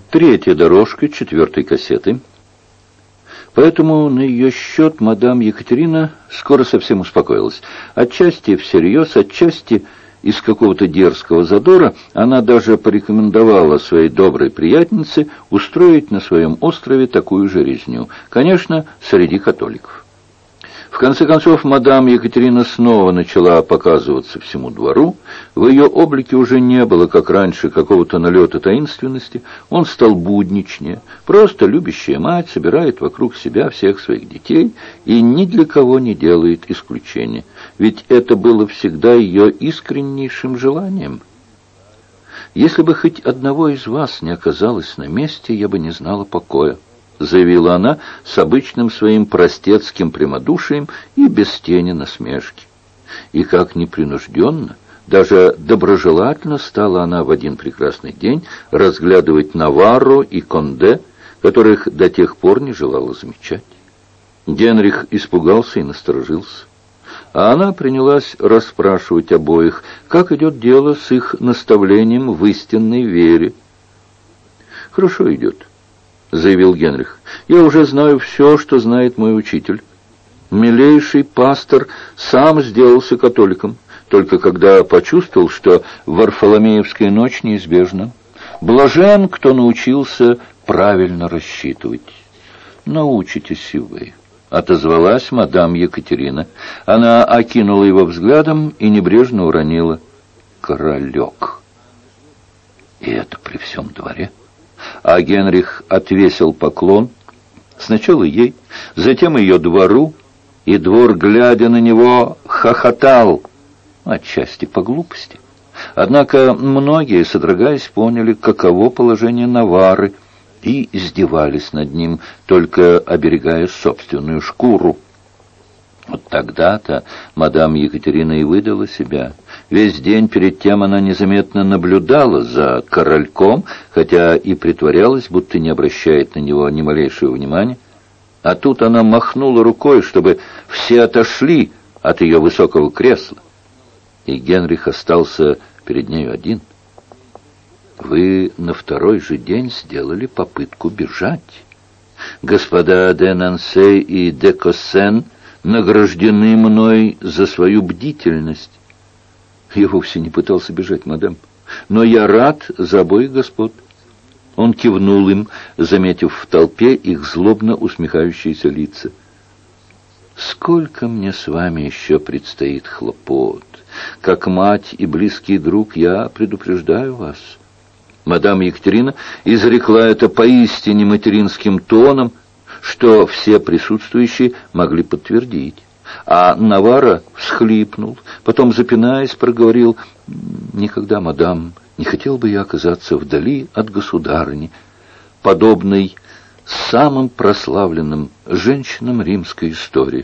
Третья дорожка 4-й кассеты. Поэтому на ее счет мадам Екатерина скоро совсем успокоилась. Отчасти всерьез, отчасти из какого-то дерзкого задора она даже порекомендовала своей доброй приятельнице устроить на своем острове такую же резню. Конечно, среди католиков. В конце концов, мадам Екатерина снова начала показываться всему двору. В ее облике уже не было, как раньше, какого-то налета таинственности. Он стал будничнее. Просто любящая мать собирает вокруг себя всех своих детей и ни для кого не делает исключения. Ведь это было всегда ее искреннейшим желанием. «Если бы хоть одного из вас не оказалось на месте, я бы не знала покоя», — заявила она с обычным своим простецким прямодушием и без тени насмешки. И как непринужденно, даже доброжелательно стала она в один прекрасный день разглядывать Наварро и Конде, которых до тех пор не желала замечать. Генрих испугался и насторожился, а она принялась расспрашивать обоих, как идет дело с их наставлением в истинной вере. «Хорошо идет», — заявил Генрих. «Я уже знаю все, что знает мой учитель. Милейший пастор сам сделался католиком, только когда почувствовал, что Варфоломеевская ночь неизбежна. Блажен, кто научился правильно рассчитывать». «Научитесь и вы», — отозвалась мадам Екатерина. Она окинула его взглядом и небрежно уронила: «Королек». И это при всем дворе. А Генрих отвесил поклон сначала ей, затем ее двору, и двор, глядя на него, хохотал, отчасти по глупости. Однако многие, содрогаясь, поняли, каково положение Наварры, и издевались над ним, только оберегая собственную шкуру. Вот тогда-то мадам Екатерина и выдала себя. Весь день перед тем она незаметно наблюдала за корольком, хотя и притворялась, будто не обращает на него ни малейшего внимания. А тут она махнула рукой, чтобы все отошли от ее высокого кресла. И Генрих остался перед нею один. «Вы на второй же день сделали попытку бежать. Господа де Нансе и де Коссен награждены мной за свою бдительность». «Я вовсе не пытался бежать, мадам, но я рад за обоих господ». Он кивнул им, заметив в толпе их злобно усмехающиеся лица. «Сколько мне с вами еще предстоит хлопот! Как мать и близкий друг я предупреждаю вас». Мадам Екатерина изрекла это поистине материнским тоном, что все присутствующие могли подтвердить. А Наварро всхлипнул, потом, запинаясь, проговорил: «Никогда, мадам, не хотел бы я оказаться вдали от государыни, подобной самым прославленным женщинам римской истории».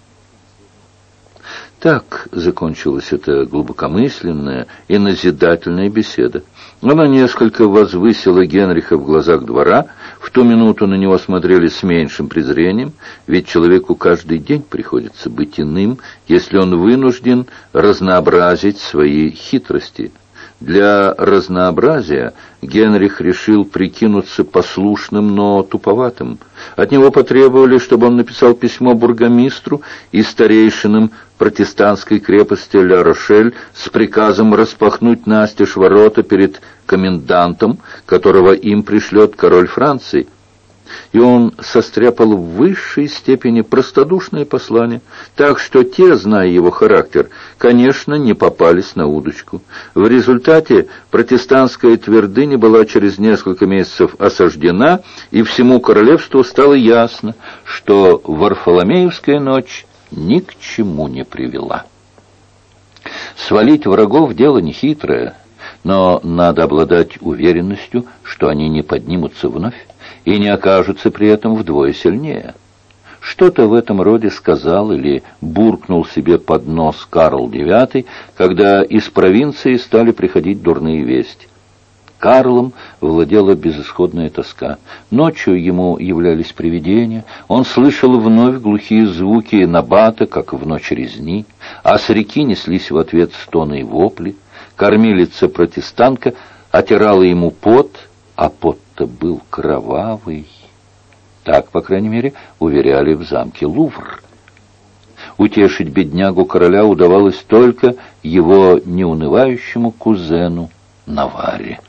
Так закончилась эта глубокомысленная и назидательная беседа. Она несколько возвысила Генриха в глазах двора. В ту минуту на него смотрели с меньшим презрением, ведь человеку каждый день приходится быть иным, если он вынужден разнообразить свои хитрости. Для разнообразия Генрих решил прикинуться послушным, но туповатым. От него потребовали, чтобы он написал письмо бургомистру и старейшинам протестантской крепости Ля-Рошель с приказом распахнуть настежь ворота перед комендантом, которого им пришлет король Франции. И он состряпал в высшей степени простодушное послание, так что те, зная его характер, конечно, не попались на удочку. В результате протестантская твердыня была через несколько месяцев осаждена, и всему королевству стало ясно, что Варфоломеевская ночь ни к чему не привела. Свалить врагов — дело нехитрое, но надо обладать уверенностью, что они не поднимутся вновь и не окажутся при этом вдвое сильнее. Что-то в этом роде сказал или буркнул себе под нос Карл IX, когда из провинции стали приходить дурные вести. Карлом владела безысходная тоска. Ночью ему являлись привидения, он слышал вновь глухие звуки набата, как в ночь резни, а с реки неслись в ответ стоны и вопли. Кормилица-протестантка отирала ему пот, а пот пот-то был кровавый. Так, по крайней мере, уверяли в замке Лувр. Утешить беднягу короля удавалось только его неунывающему кузену Наварре.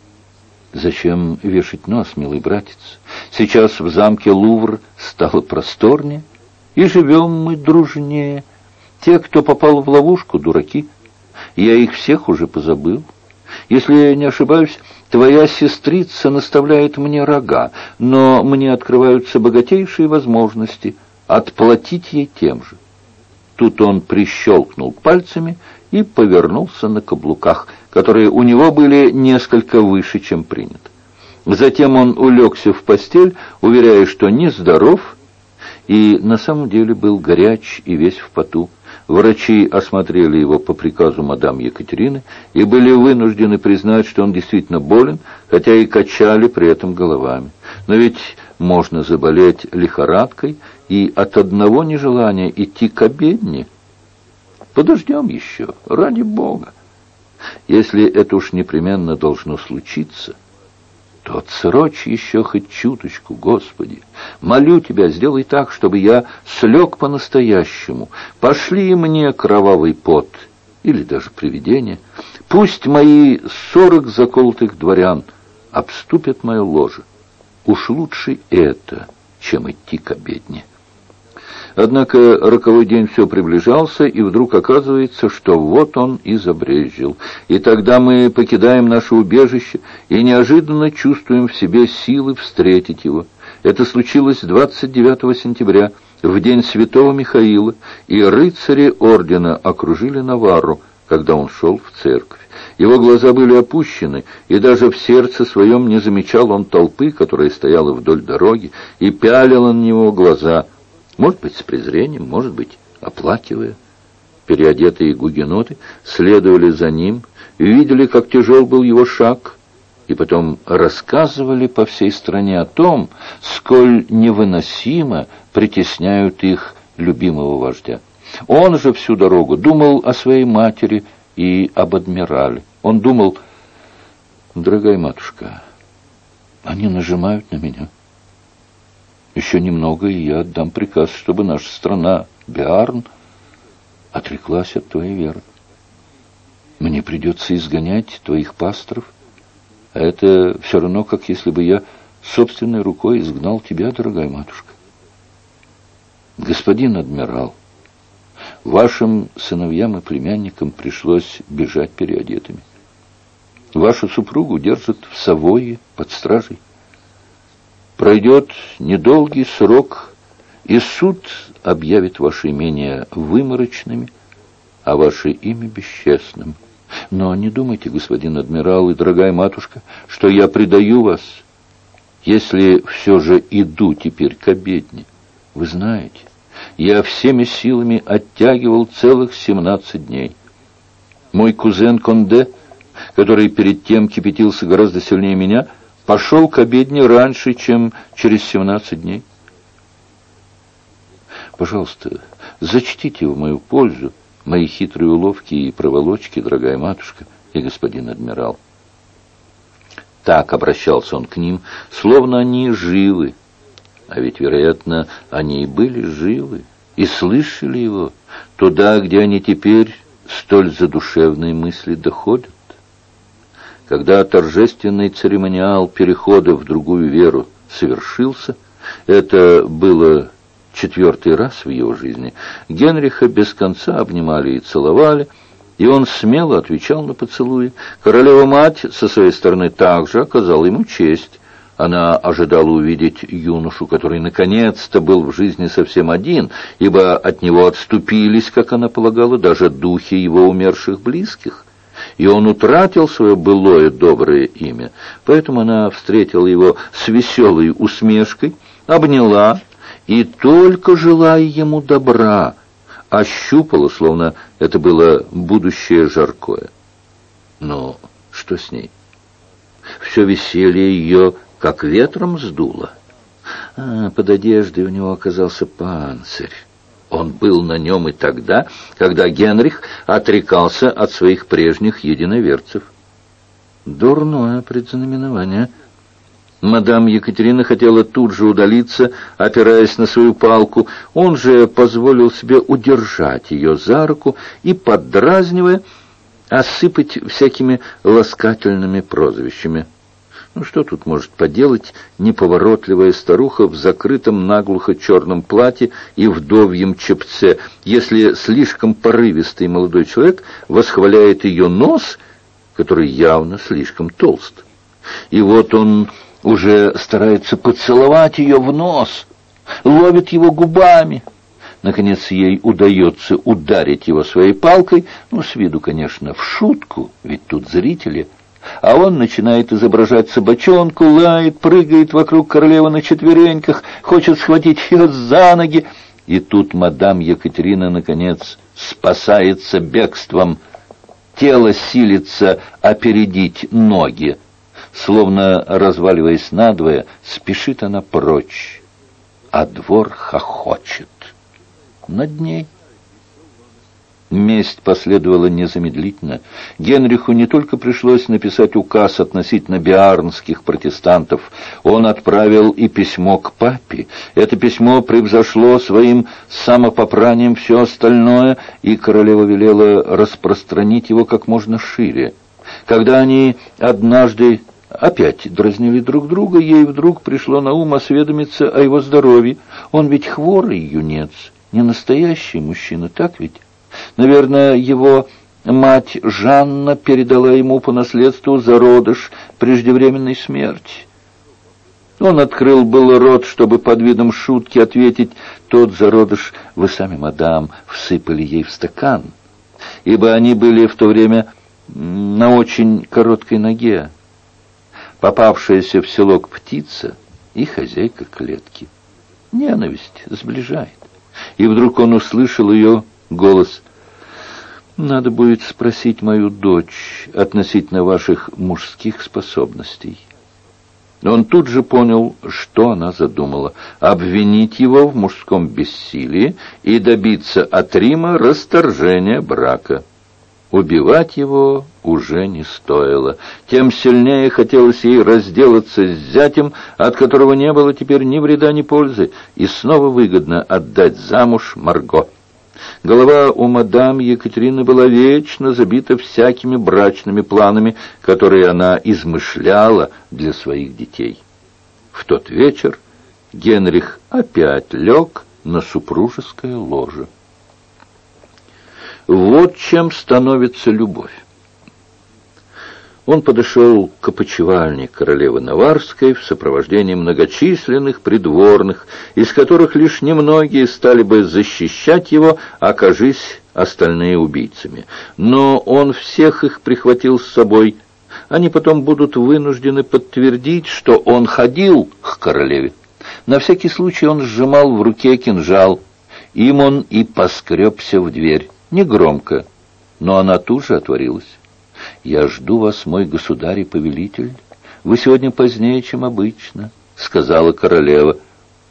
Зачем вешать нос, милый братец? Сейчас в замке Лувр стало просторнее, и живем мы дружнее. Те, кто попал в ловушку, дураки. Я их всех уже позабыл. Если я не ошибаюсь, твоя сестрица наставляет мне рога, но мне открываются богатейшие возможности отплатить ей тем же. Тут он прищелкнул пальцами и повернулся на каблуках, которые у него были несколько выше, чем принято. Затем он улегся в постель, уверяя, что нездоров, и на самом деле был горяч и весь в поту. Врачи осмотрели его по приказу мадам Екатерины и были вынуждены признать, что он действительно болен, хотя и качали при этом головами. Но ведь можно заболеть лихорадкой и от одного нежелания идти к обедне. Подождем еще, ради Бога. Если это уж непременно должно случиться, то отсрочь еще хоть чуточку, Господи. Молю Тебя, сделай так, чтобы я слег по-настоящему. Пошли мне кровавый пот, или даже привидение. Пусть мои 40 заколотых дворян обступят мое ложе. Уж лучше это, чем идти к обедне. Однако роковой день все приближался, и вдруг оказывается, что вот он и забрезжил. И тогда мы покидаем наше убежище и неожиданно чувствуем в себе силы встретить его. Это случилось 29 сентября, в день святого Михаила, и рыцари ордена окружили Наварру, когда он шел в церковь. Его глаза были опущены, и даже в сердце своем не замечал он толпы, которая стояла вдоль дороги, и пялила на него глаза, может быть, с презрением, может быть, оплакивая. Переодетые гугеноты следовали за ним, видели, как тяжел был его шаг, и потом рассказывали по всей стране о том, сколь невыносимо притесняют их любимого вождя. Он же всю дорогу думал о своей матери и об адмирале. Он думал: дорогая матушка, они нажимают на меня. Еще немного, и я отдам приказ, чтобы наша страна, Биарн, отреклась от твоей веры. Мне придется изгонять твоих пасторов, а это все равно, как если бы я собственной рукой изгнал тебя, дорогая матушка. Господин адмирал, вашим сыновьям и племянникам пришлось бежать переодетыми. Вашу супругу держат в Савойе под стражей. Пройдет недолгий срок, и суд объявит ваше имение выморочными, а ваше имя бесчестным. Но не думайте, господин адмирал и дорогая матушка, что я предаю вас, если все же иду теперь к обедне. Вы знаете, я всеми силами оттягивал целых 17 дней. Мой кузен Конде, который перед тем кипятился гораздо сильнее меня, пошел к обедне раньше, чем через 17 дней. Пожалуйста, зачтите в мою пользу мои хитрые уловки и проволочки, дорогая матушка и господин адмирал. Так обращался он к ним, словно они живы. А ведь, вероятно, они и были живы, и слышали его туда, где они теперь столь задушевные мысли доходят. Когда торжественный церемониал перехода в другую веру совершился, это было 4-й раз в его жизни, Генриха без конца обнимали и целовали, и он смело отвечал на поцелуи. Королева-мать со своей стороны также оказала ему честь. Она ожидала увидеть юношу, который наконец-то был в жизни совсем один, ибо от него отступились, как она полагала, даже духи его умерших близких. И он утратил свое былое доброе имя. Поэтому она встретила его с веселой усмешкой, обняла и, только желая ему добра, ощупала, словно это было будущее жаркое. Но что с ней? Все веселье ее как ветром сдуло. Под одеждой у него оказался панцирь. Он был на нем и тогда, когда Генрих отрекался от своих прежних единоверцев. Дурное предзнаменование. Мадам Екатерина хотела тут же удалиться, опираясь на свою палку. Он же позволил себе удержать ее за руку и, поддразнивая, осыпать всякими ласкательными прозвищами. Ну, что тут может поделать неповоротливая старуха в закрытом наглухо черном платье и вдовьем чепце, если слишком порывистый молодой человек восхваляет ее нос, который явно слишком толст. И вот он уже старается поцеловать ее в нос, ловит его губами. Наконец ей удается ударить его своей палкой, ну, с виду, конечно, в шутку, ведь тут зрители. А он начинает изображать собачонку, лает, прыгает вокруг королевы на четвереньках, хочет схватить ее за ноги. И тут мадам Екатерина, наконец, спасается бегством. Тело силится опередить ноги. Словно разваливаясь надвое, спешит она прочь, а двор хохочет над ней. Месть последовала незамедлительно. Генриху не только пришлось написать указ относительно биарнских протестантов, он отправил и письмо к папе. Это письмо превзошло своим самопопранием все остальное, и королева велела распространить его как можно шире. Когда они однажды опять дразнили друг друга, ей вдруг пришло на ум осведомиться о его здоровье. Он ведь хворый юнец, не настоящий мужчина, так ведь? Наверное, его мать Жанна передала ему по наследству зародыш преждевременной смерти. Он открыл был рот, чтобы под видом шутки ответить: «Тот зародыш вы сами, мадам, всыпали ей в стакан», ибо они были в то время на очень короткой ноге. Попавшаяся в селок птица и хозяйка клетки. Ненависть сближает. И вдруг он услышал ее голос: «Надо будет спросить мою дочь относительно ваших мужских способностей». Он тут же понял, что она задумала: обвинить его в мужском бессилии и добиться от Рима расторжения брака. Убивать его уже не стоило. Тем сильнее хотелось ей разделаться с зятем, от которого не было теперь ни вреда, ни пользы, и снова выгодно отдать замуж Марго. Голова у мадам Екатерины была вечно забита всякими брачными планами, которые она измышляла для своих детей. В тот вечер Генрих опять лег на супружеское ложе. Вот чем становится любовь. Он подошел к опочивальне королевы Наварской в сопровождении многочисленных придворных, из которых лишь немногие стали бы защищать его, окажись остальные убийцами. Но он всех их прихватил с собой. Они потом будут вынуждены подтвердить, что он ходил к королеве. На всякий случай он сжимал в руке кинжал. Им он и поскребся в дверь. Негромко, но она тут же отворилась. «Я жду вас, мой государь и повелитель. Вы сегодня позднее, чем обычно», — сказала королева.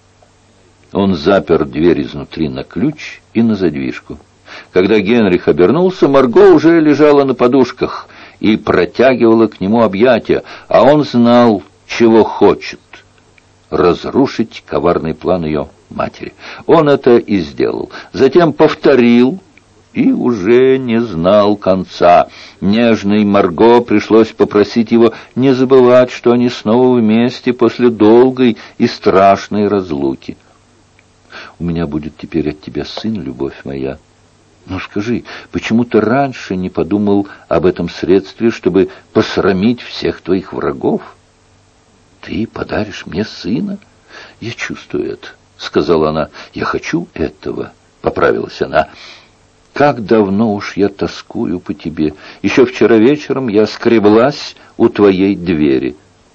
Он запер дверь изнутри на ключ и на задвижку. Когда Генрих обернулся, Марго уже лежала на подушках и протягивала к нему объятия, а он знал, чего хочет — разрушить коварный план ее матери. Он это и сделал. Затем повторил и уже не знал конца. Нежной Марго пришлось попросить его не забывать, что они снова вместе после долгой и страшной разлуки. «У меня будет теперь от тебя сын, любовь моя. Но скажи, почему ты раньше не подумал об этом средстве, чтобы посрамить всех твоих врагов? Ты подаришь мне сына? Я чувствую это», — сказала она. «Я хочу этого», — поправилась она. «Как давно уж я тоскую по тебе. Еще вчера вечером я скреблась у твоей двери».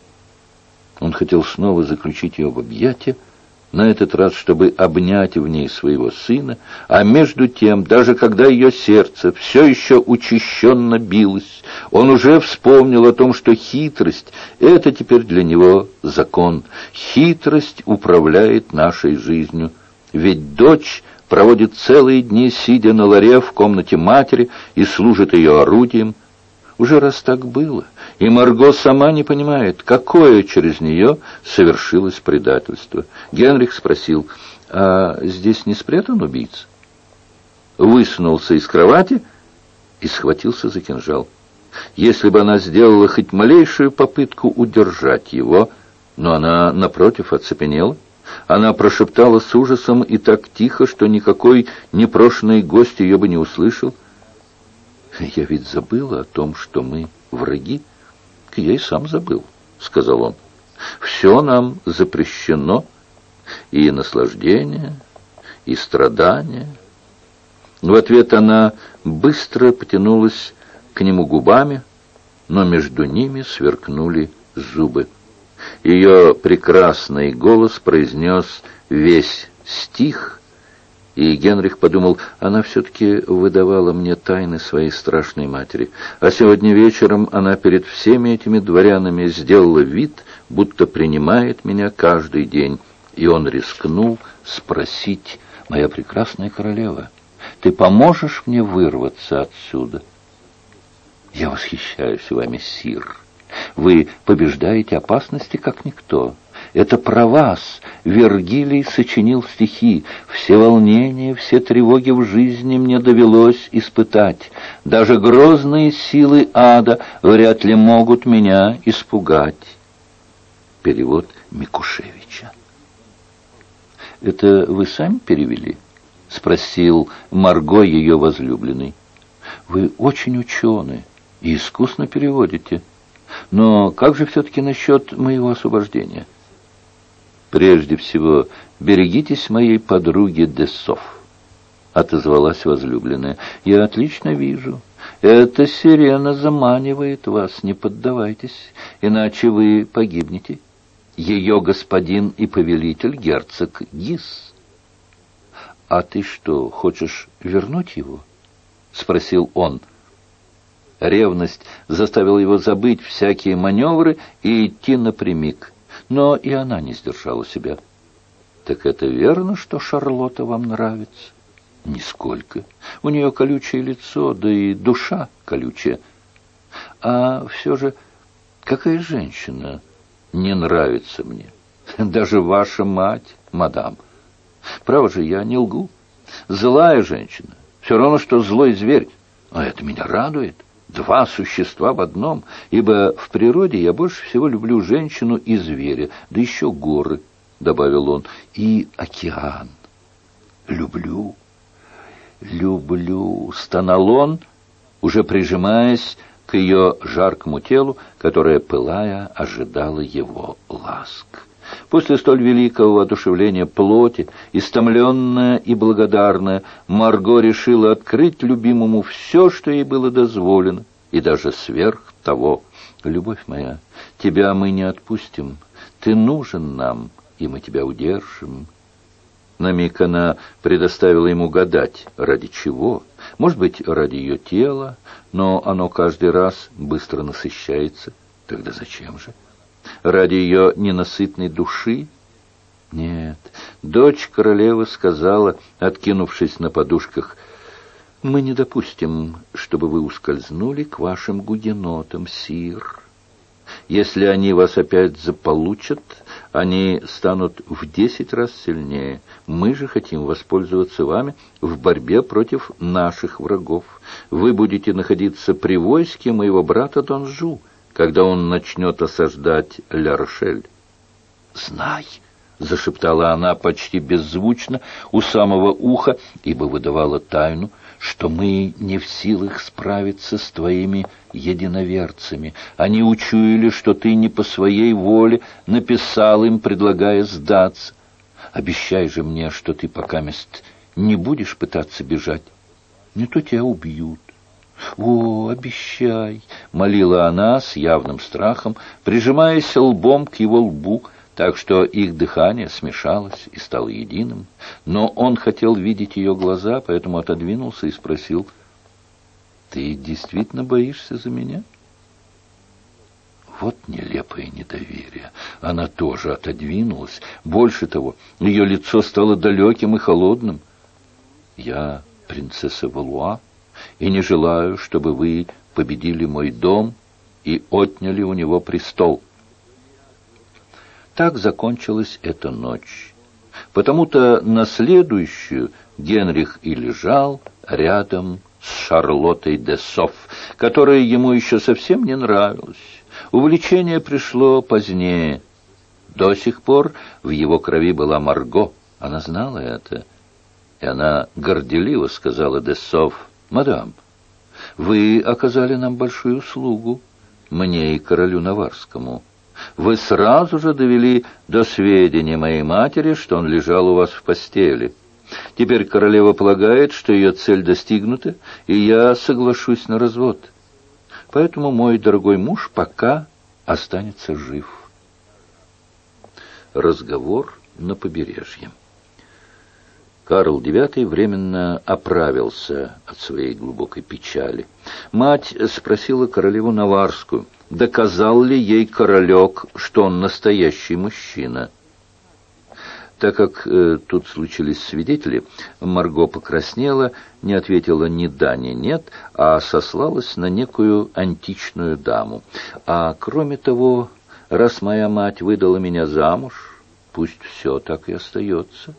Он хотел снова заключить ее в объятия, на этот раз, чтобы обнять в ней своего сына, а между тем, даже когда ее сердце все еще учащенно билось, он уже вспомнил о том, что хитрость — это теперь для него закон. Хитрость управляет нашей жизнью. Ведь дочь проводит целые дни, сидя на ларе в комнате матери, и служит ее орудием. Уже раз так было, и Марго сама не понимает, какое через нее совершилось предательство. Генрих спросил: «А здесь не спрятан убийца?» Высунулся из кровати и схватился за кинжал. Если бы она сделала хоть малейшую попытку удержать его, но она, напротив, оцепенела. Она прошептала с ужасом и так тихо, что никакой непрошенный гость ее бы не услышал: «Я ведь забыла о том, что мы враги». «Я и сам забыл», — сказал он. «Все нам запрещено, и наслаждение, и страдания». В ответ она быстро потянулась к нему губами, но между ними сверкнули зубы. Ее прекрасный голос произнес весь стих, и Генрих подумал: она все-таки выдавала мне тайны своей страшной матери. А сегодня вечером она перед всеми этими дворянами сделала вид, будто принимает меня каждый день. И он рискнул спросить: «Моя прекрасная королева, ты поможешь мне вырваться отсюда?» «Я восхищаюсь вами, сир. Вы побеждаете опасности, как никто. Это про вас Вергилий сочинил стихи. Все волнения, все тревоги в жизни мне довелось испытать. Даже грозные силы ада вряд ли могут меня испугать». Перевод Микушевича. «Это вы сами перевели?» — спросил Марго, ее возлюбленный. «Вы очень ученый и искусно переводите. Но как же все-таки насчет моего освобождения?» «Прежде всего, берегитесь моей подруги Десов», — отозвалась возлюбленная. «Я отлично вижу. Эта сирена заманивает вас. Не поддавайтесь, иначе вы погибнете. Ее господин и повелитель герцог Гис». «А ты что, хочешь вернуть его?» — спросил он. Ревность заставила его забыть всякие маневры и идти напрямик. Но и она не сдержала себя. «Так это верно, что Шарлотта вам нравится?» «Нисколько. У нее колючее лицо, да и душа колючая. А все же, какая женщина не нравится мне? Даже ваша мать, мадам. Право же, я не лгу. Злая женщина, все равно, что злой зверь. А это меня радует. Два существа в одном, ибо в природе я больше всего люблю женщину и зверя, да еще горы», — добавил он, — «и океан. Люблю, стонал он, уже прижимаясь к ее жаркому телу, которое, пылая, ожидало его ласк. После столь великого воодушевления плоти, истомленная и благодарная, Марго решила открыть любимому все, что ей было дозволено, и даже сверх того. «Любовь моя, тебя мы не отпустим. Ты нужен нам, и мы тебя удержим». На миг она предоставила ему гадать, ради чего. Может быть, ради ее тела, но оно каждый раз быстро насыщается. Тогда зачем же? Ради ее ненасытной души? Нет, дочь королевы сказала, откинувшись на подушках: «Мы не допустим, чтобы вы ускользнули к вашим гугенотам, сир. Если они вас опять заполучат, они станут в 10 раз сильнее. Мы же хотим воспользоваться вами в борьбе против наших врагов. Вы будете находиться при войске моего брата Донжу, когда он начнет осаждать Ля-Рошель». «Знай», — зашептала она почти беззвучно у самого уха, ибо выдавала тайну, «что мы не в силах справиться с твоими единоверцами. Они учуяли, что ты не по своей воле написал им, предлагая сдаться. Обещай же мне, что ты покамест не будешь пытаться бежать. Не то тебя убьют». «О, обещай!» — молила она с явным страхом, прижимаясь лбом к его лбу, так что их дыхание смешалось и стало единым. Но он хотел видеть ее глаза, поэтому отодвинулся и спросил: «Ты действительно боишься за меня?» Вот нелепое недоверие. Она тоже отодвинулась. Больше того, ее лицо стало далеким и холодным. «Я принцесса Валуа, и не желаю, чтобы вы победили мой дом и отняли у него престол». Так закончилась эта ночь. Потому-то на следующую Генрих и лежал рядом с Шарлоттой де Софф, которая ему еще совсем не нравилась. Увлечение пришло позднее. До сих пор в его крови была Марго. Она знала это. И она горделиво сказала де Софф: «Мадам, вы оказали нам большую услугу, мне и королю Наварскому. Вы сразу же довели до сведения моей матери, что он лежал у вас в постели. Теперь королева полагает, что ее цель достигнута, и я соглашусь на развод. Поэтому мой дорогой муж пока останется жив». Разговор на побережье. Карл IX временно оправился от своей глубокой печали. Мать спросила королеву Наварскую, доказал ли ей королек, что он настоящий мужчина. Так как тут случились свидетели, Марго покраснела, не ответила ни да, ни нет, а сослалась на некую античную даму. А кроме того, раз моя мать выдала меня замуж, пусть все так и остается.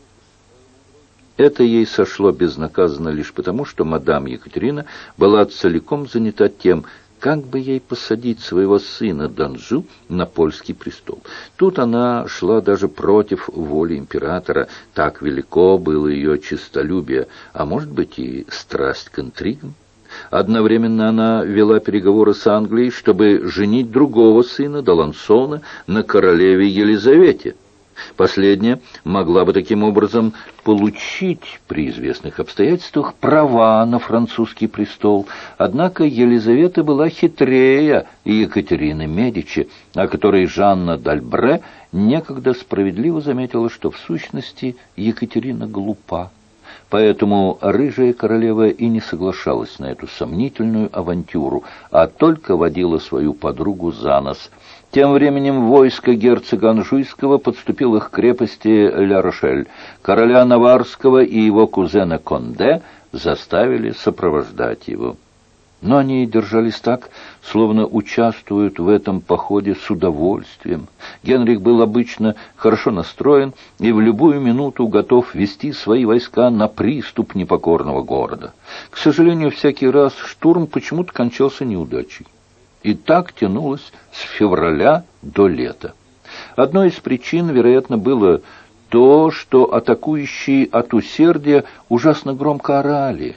Это ей сошло безнаказанно лишь потому, что мадам Екатерина была целиком занята тем, как бы ей посадить своего сына Данжу на польский престол. Тут она шла даже против воли императора, так велико было ее честолюбие, а может быть и страсть к интригам. Одновременно она вела переговоры с Англией, чтобы женить другого сына, Далансона, на королеве Елизавете. Последняя могла бы таким образом получить при известных обстоятельствах права на французский престол. Однако Елизавета была хитрее Екатерины Медичи, о которой Жанна д'Альбре некогда справедливо заметила, что в сущности Екатерина глупа. Поэтому рыжая королева и не соглашалась на эту сомнительную авантюру, а только водила свою подругу за нос. Тем временем войско герцога Анжуйского подступило к крепости Ля-Рошель. Короля Наварского и его кузена Конде заставили сопровождать его. Но они держались так, словно участвуют в этом походе с удовольствием. Генрих был обычно хорошо настроен и в любую минуту готов вести свои войска на приступ непокорного города. К сожалению, всякий раз штурм почему-то кончался неудачей. И так тянулось с февраля до лета. Одной из причин, вероятно, было то, что атакующие от усердия ужасно громко орали.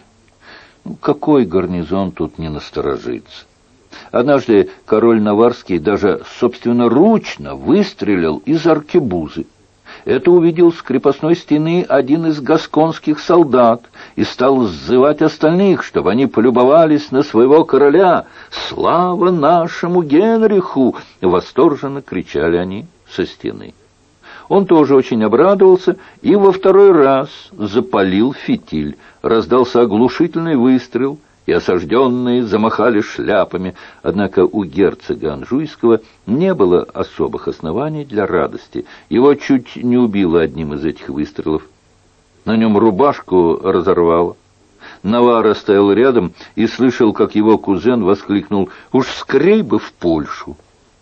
Какой гарнизон тут не насторожится? Однажды король Наварский даже собственноручно выстрелил из аркебузы. Это увидел с крепостной стены один из гасконских солдат и стал сзывать остальных, чтобы они полюбовались на своего короля. «Слава нашему Генриху!» — восторженно кричали они со стены. Он тоже очень обрадовался и во второй раз запалил фитиль. Раздался оглушительный выстрел, и осажденные замахали шляпами. Однако у герцога Анжуйского не было особых оснований для радости. Его чуть не убило одним из этих выстрелов. На нем рубашку разорвало. Навара стоял рядом и слышал, как его кузен воскликнул: «Уж скорей бы в Польшу!»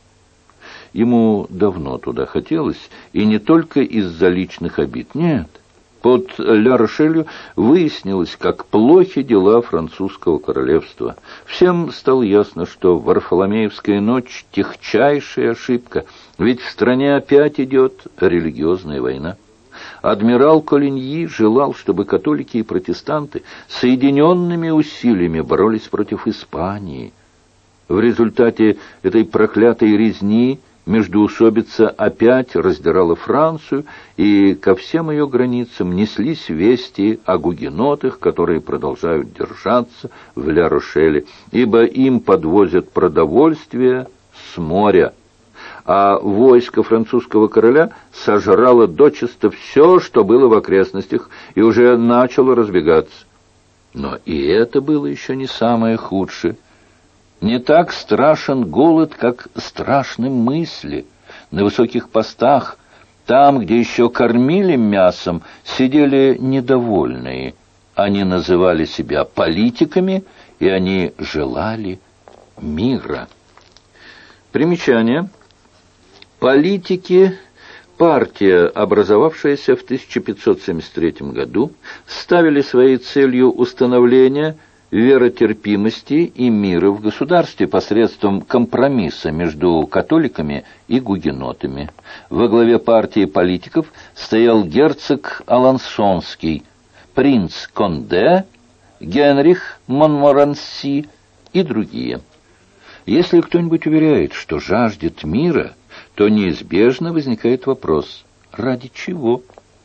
Ему давно туда хотелось, и не только из-за личных обид. Нет. Под Ля-Рошелью выяснилось, как плохи дела французского королевства. Всем стало ясно, что Варфоломеевская ночь — техчайшая ошибка, ведь в стране опять идет религиозная война. Адмирал Колиньи желал, чтобы католики и протестанты соединенными усилиями боролись против Испании. В результате этой проклятой резни междоусобица опять раздирала Францию, и ко всем ее границам неслись вести о гугенотах, которые продолжают держаться в Ля-Рошеле, ибо им подвозят продовольствие с моря. А войско французского короля сожрало дочисто все, что было в окрестностях, и уже начало разбегаться. Но и это было еще не самое худшее. Не так страшен голод, как страшны мысли. На высоких постах, там, где еще кормили мясом, сидели недовольные. Они называли себя политиками, и они желали мира. Примечание. Политики. Партия, образовавшаяся в 1573 году, ставили своей целью установление веротерпимости и мира в государстве посредством компромисса между католиками и гугенотами. Во главе партии политиков стоял герцог Алансонский, принц Конде, Генрих Монморанси и другие. Если кто-нибудь уверяет, что жаждет мира, то неизбежно возникает вопрос: ради чего?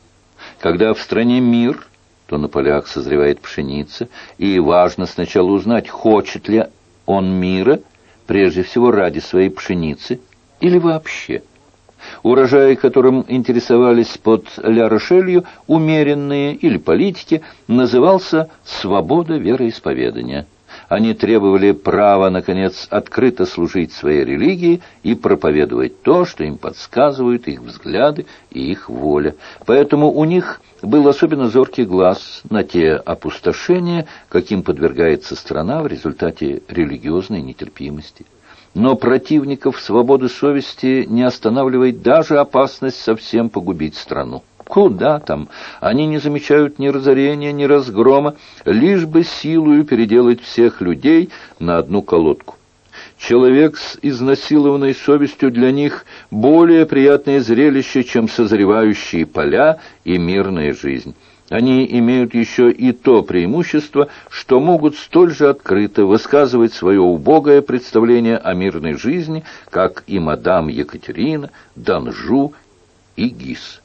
Когда в стране мир, то на полях созревает пшеница, и важно сначала узнать, хочет ли он мира, прежде всего ради своей пшеницы, или вообще. Урожаи, которым интересовались под Ля-Рошелью умеренные или политики, назывался «свобода вероисповедания». Они требовали права, наконец, открыто служить своей религии и проповедовать то, что им подсказывают их взгляды и их воля. Поэтому у них был особенно зоркий глаз на те опустошения, каким подвергается страна в результате религиозной нетерпимости. Но противников свободы совести не останавливает даже опасность совсем погубить страну. Куда там? Они не замечают ни разорения, ни разгрома, лишь бы силою переделать всех людей на одну колодку. Человек с изнасилованной совестью для них более приятное зрелище, чем созревающие поля и мирная жизнь. Они имеют еще и то преимущество, что могут столь же открыто высказывать свое убогое представление о мирной жизни, как и мадам Екатерина, Данжу и Гис.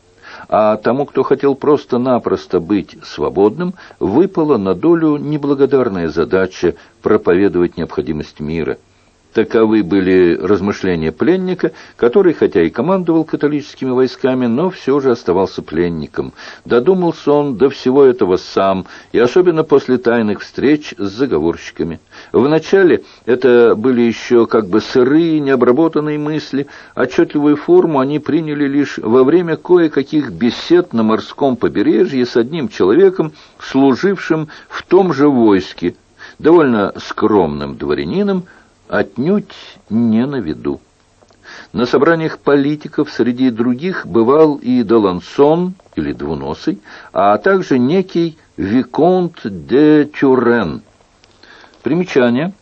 А тому, кто хотел просто-напросто быть свободным, выпала на долю неблагодарная задача проповедовать необходимость мира. Таковы были размышления пленника, который, хотя и командовал католическими войсками, но все же оставался пленником. Додумался он до всего этого сам, и особенно после тайных встреч с заговорщиками. Вначале это были еще как бы сырые, необработанные мысли. Отчетливую форму они приняли лишь во время кое-каких бесед на морском побережье с одним человеком, служившим в том же войске, довольно скромным дворянином, отнюдь не на виду. На собраниях политиков среди других бывал и Далансон, или Двуносый, а также некий Виконт де Тюрен. Примечание.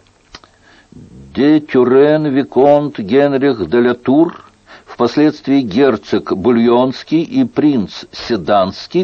Де Тюрен, Виконт Генрих де ля Тур, впоследствии герцог Бульонский и принц Седанский,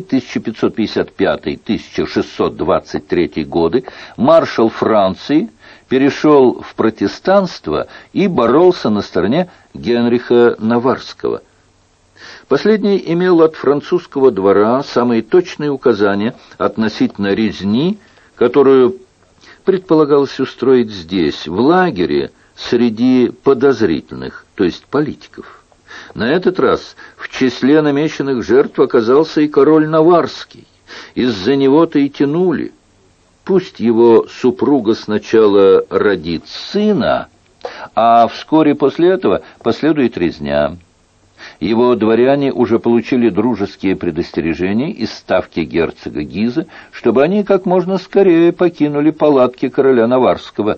1555-1623 годы, маршал Франции, перешел в протестанство и боролся на стороне Генриха Наварского. Последний имел от французского двора самые точные указания относительно резни, которую предполагалось устроить здесь, в лагере, среди подозрительных, то есть политиков. На этот раз в числе намеченных жертв оказался и король Наварский. Из-за него-то и тянули. Пусть его супруга сначала родит сына, а вскоре после этого последует резня. Его дворяне уже получили дружеские предостережения из ставки герцога Гиза, чтобы они как можно скорее покинули палатки короля Наварского.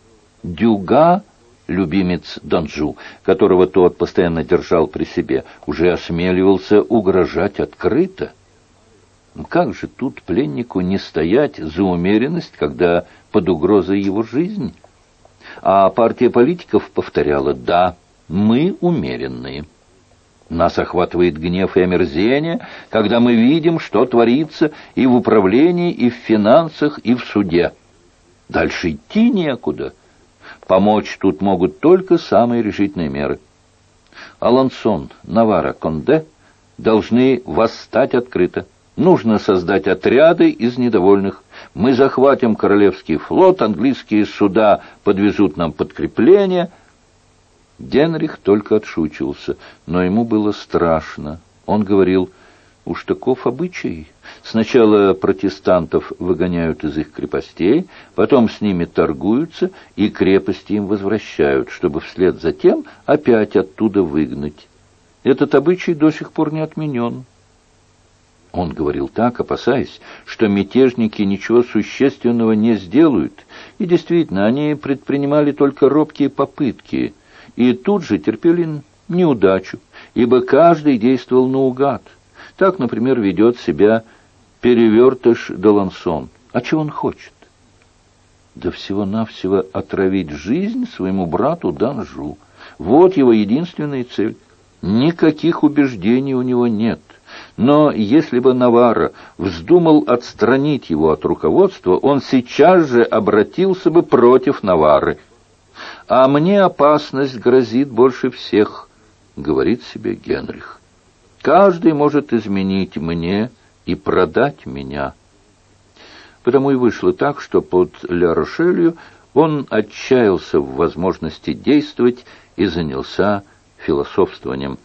Дюга, любимец Данжу, которого тот постоянно держал при себе, уже осмеливался угрожать открыто. Как же тут пленнику не стоять за умеренность, когда под угрозой его жизнь? А партия политиков повторяла: да, мы умеренные. Нас охватывает гнев и омерзение, когда мы видим, что творится и в управлении, и в финансах, и в суде. Дальше идти некуда. Помочь тут могут только самые решительные меры. Алансон, Навара, Конде должны восстать открыто. Нужно создать отряды из недовольных. Мы захватим королевский флот, английские суда подвезут нам подкрепление. Генрих только отшучивался, но ему было страшно. Он говорил: уж таков обычай. Сначала протестантов выгоняют из их крепостей, потом с ними торгуются и крепости им возвращают, чтобы вслед за тем опять оттуда выгнать. Этот обычай до сих пор не отменен. Он говорил так, опасаясь, что мятежники ничего существенного не сделают, И действительно, они предпринимали только робкие попытки, и тут же терпели неудачу, ибо каждый действовал наугад. Так, например, ведет себя перевертыш d'Аленçon. А чего он хочет? Да всего-навсего отравить жизнь своему брату Данжу. Вот его единственная цель. Никаких убеждений у него нет. Но если бы Наварро вздумал отстранить его от руководства, он сейчас же обратился бы против Наварры. «А мне опасность грозит больше всех», — говорит себе Генрих. «Каждый может изменить мне и продать меня». Потому и вышло так, что под Ля-Рошелью он отчаялся в возможности действовать и занялся философствованием.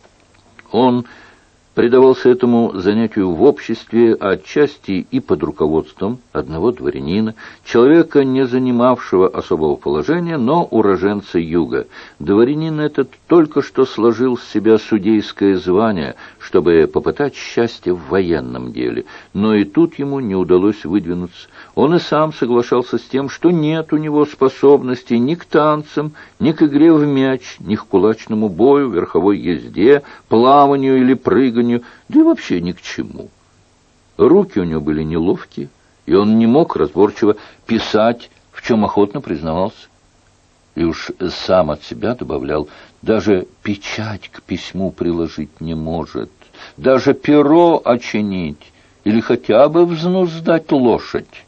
Он предавался этому занятию в обществе, отчасти и под руководством одного дворянина, человека, не занимавшего особого положения, но уроженца юга. Дворянин этот только что сложил с себя судейское звание, чтобы попытать счастье в военном деле, но и тут ему не удалось выдвинуться. Он и сам соглашался с тем, что нет у него способностей ни к танцам, ни к игре в мяч, ни к кулачному бою, верховой езде, плаванию или прыганию, да и вообще ни к чему. Руки у него были неловкие, и он не мог разборчиво писать, в чем охотно признавался. И уж сам от себя добавлял: даже печать к письму приложить не может, даже перо очинить или хотя бы взнуздать лошадь.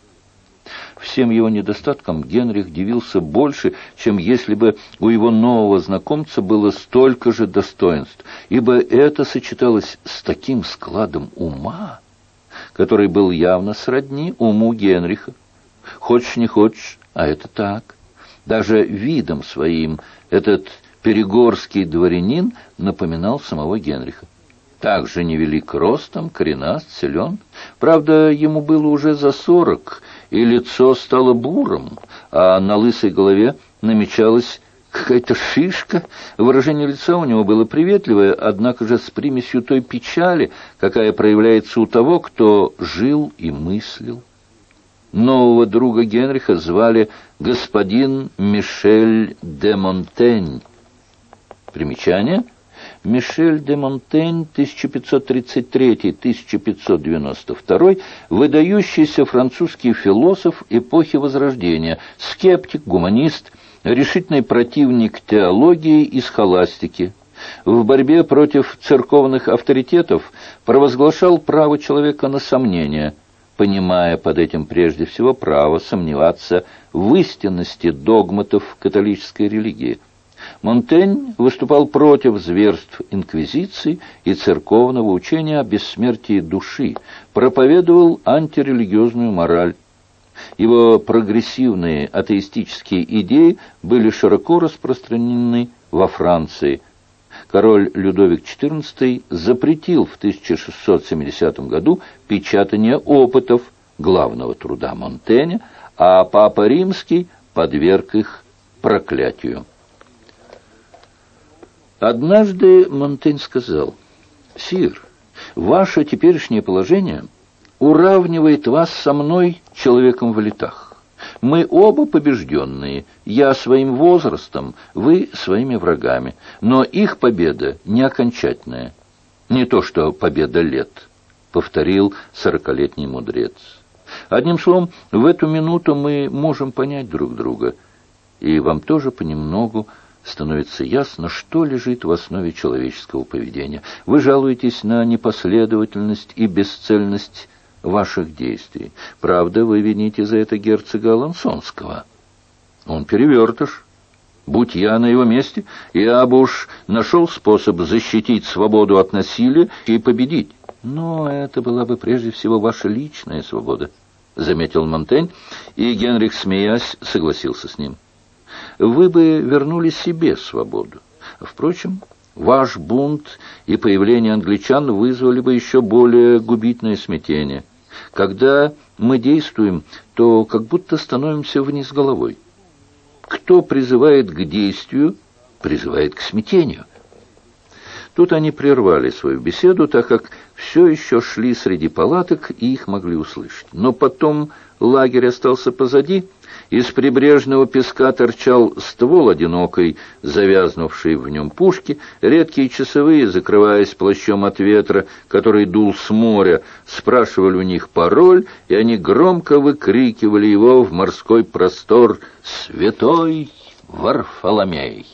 Всем его недостаткам Генрих дивился больше, чем если бы у его нового знакомца было столько же достоинств, ибо это сочеталось с таким складом ума, который был явно сродни уму Генриха. Хочешь не хочешь, а это так. Даже видом своим этот перегорский дворянин напоминал самого Генриха. Также невелик ростом, коренаст, силен. Правда, ему было уже за 40, и лицо стало бурым, а на лысой голове намечалась какая-то шишка. Выражение лица у него было приветливое, однако же с примесью той печали, какая проявляется у того, кто жил и мыслил. Нового друга Генриха звали господин Мишель де Монтень. Примечание: Мишель де Монтень, 1533-1592, выдающийся французский философ эпохи Возрождения, скептик, гуманист, решительный противник теологии и схоластики. В борьбе против церковных авторитетов провозглашал право человека на сомнение, понимая под этим прежде всего право сомневаться в истинности догматов католической религии. Монтень выступал против зверств инквизиции и церковного учения о бессмертии души, проповедовал антирелигиозную мораль. Его прогрессивные атеистические идеи были широко распространены во Франции. Король Людовик XIV запретил в 1670 году печатание опытов, главного труда Монтэня, а Папа Римский подверг их проклятию. Однажды Монтень сказал: «Сир, ваше теперешнее положение уравнивает вас со мной, человеком в летах. Мы оба побежденные, я своим возрастом, вы своими врагами, но их победа не окончательная, не то что победа лет», — повторил 40-летний мудрец. Одним словом, в эту минуту мы можем понять друг друга, и вам тоже понемногу становится ясно, что лежит в основе человеческого поведения. Вы жалуетесь на непоследовательность и бесцельность ваших действий. Правда, вы вините за это герцога Алансонского. Он перевертыш. Будь я на его месте, я бы уж нашел способ защитить свободу от насилия и победить. Но это была бы прежде всего ваша личная свобода, заметил Монтень, и Генрих, смеясь, согласился с ним. Вы бы вернули себе свободу. Впрочем, ваш бунт и появление англичан вызвали бы еще более губительное смятение. Когда мы действуем, то как будто становимся вниз головой. Кто призывает к действию, призывает к смятению. Тут они прервали свою беседу, так как все еще шли среди палаток, и их могли услышать. Но потом лагерь остался позади. Из прибрежного песка торчал ствол одинокой, завязнувшей в нем пушки. Редкие часовые, закрываясь плащом от ветра, который дул с моря, спрашивали у них пароль, и они громко выкрикивали его в морской простор: «Святой Варфоломей!».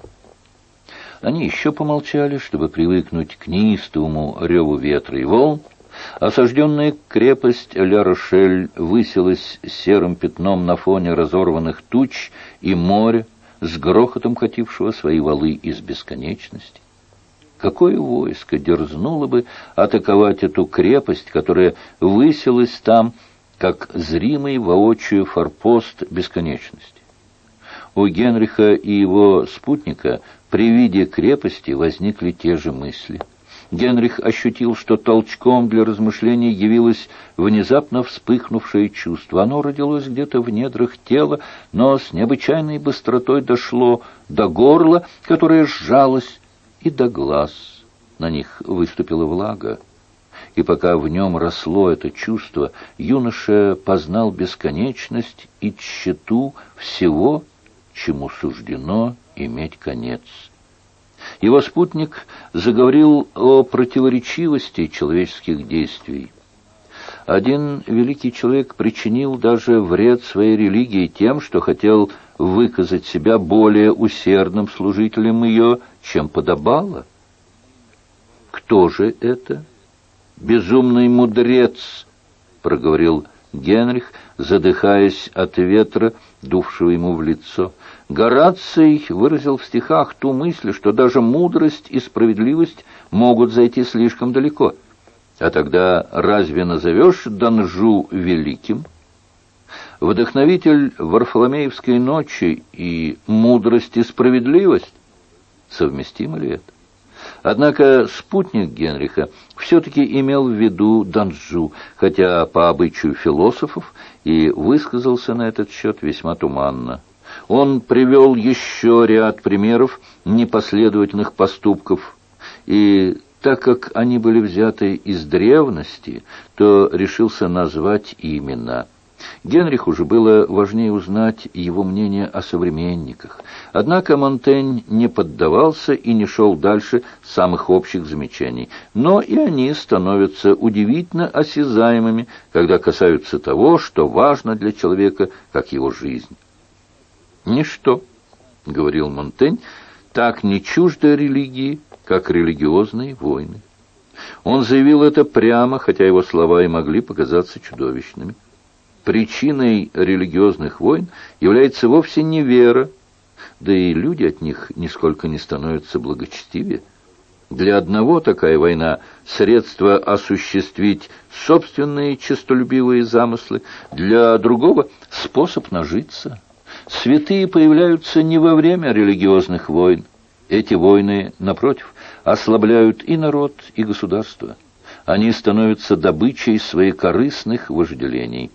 Они еще помолчали, чтобы привыкнуть к неистовому реву ветра и волн. Осажденная крепость Ля-Рошель высилась серым пятном на фоне разорванных туч и моря, с грохотом катившего свои валы из бесконечности. Какое войско дерзнуло бы атаковать эту крепость, которая высилась там, как зримый воочию форпост бесконечности? У Генриха и его спутника при виде крепости возникли те же мысли. Генрих ощутил, что толчком для размышлений явилось внезапно вспыхнувшее чувство. Оно родилось где-то в недрах тела, но с необычайной быстротой дошло до горла, которое сжалось, и до глаз. На них выступила влага. И пока в нем росло это чувство, юноша познал бесконечность и тщету всего, чему суждено иметь конец. Его спутник заговорил о противоречивости человеческих действий. Один великий человек причинил даже вред своей религии тем, что хотел выказать себя более усердным служителем ее, чем подобало. «Кто же это?» «Безумный мудрец», — проговорил Генрих, задыхаясь от ветра, дувшего ему в лицо. Гораций выразил в стихах ту мысль, что даже мудрость и справедливость могут зайти слишком далеко. А тогда разве назовешь Данжу великим? Вдохновитель Варфоломеевской ночи и мудрость и справедливость? Совместимо ли это? Однако спутник Генриха все-таки имел в виду Данжу, хотя по обычаю философов и высказался на этот счет весьма туманно. Он привел еще ряд примеров непоследовательных поступков, и так как они были взяты из древности, то решился назвать имена. Генриху же было важнее узнать его мнение о современниках. Однако Монтень не поддавался и не шел дальше самых общих замечаний. Но и они становятся удивительно осязаемыми, когда касаются того, что важно для человека, как его жизнь. «Ничто», — говорил Монтень, — «так не чуждо религии, как религиозные войны». Он заявил это прямо, хотя его слова и могли показаться чудовищными. Причиной религиозных войн является вовсе не вера, да и люди от них нисколько не становятся благочестивее. Для одного такая война — средство осуществить собственные честолюбивые замыслы, для другого — способ нажиться. Святые появляются не во время религиозных войн. Эти войны, напротив, ослабляют и народ, и государство. Они становятся добычей своекорыстных вожделений.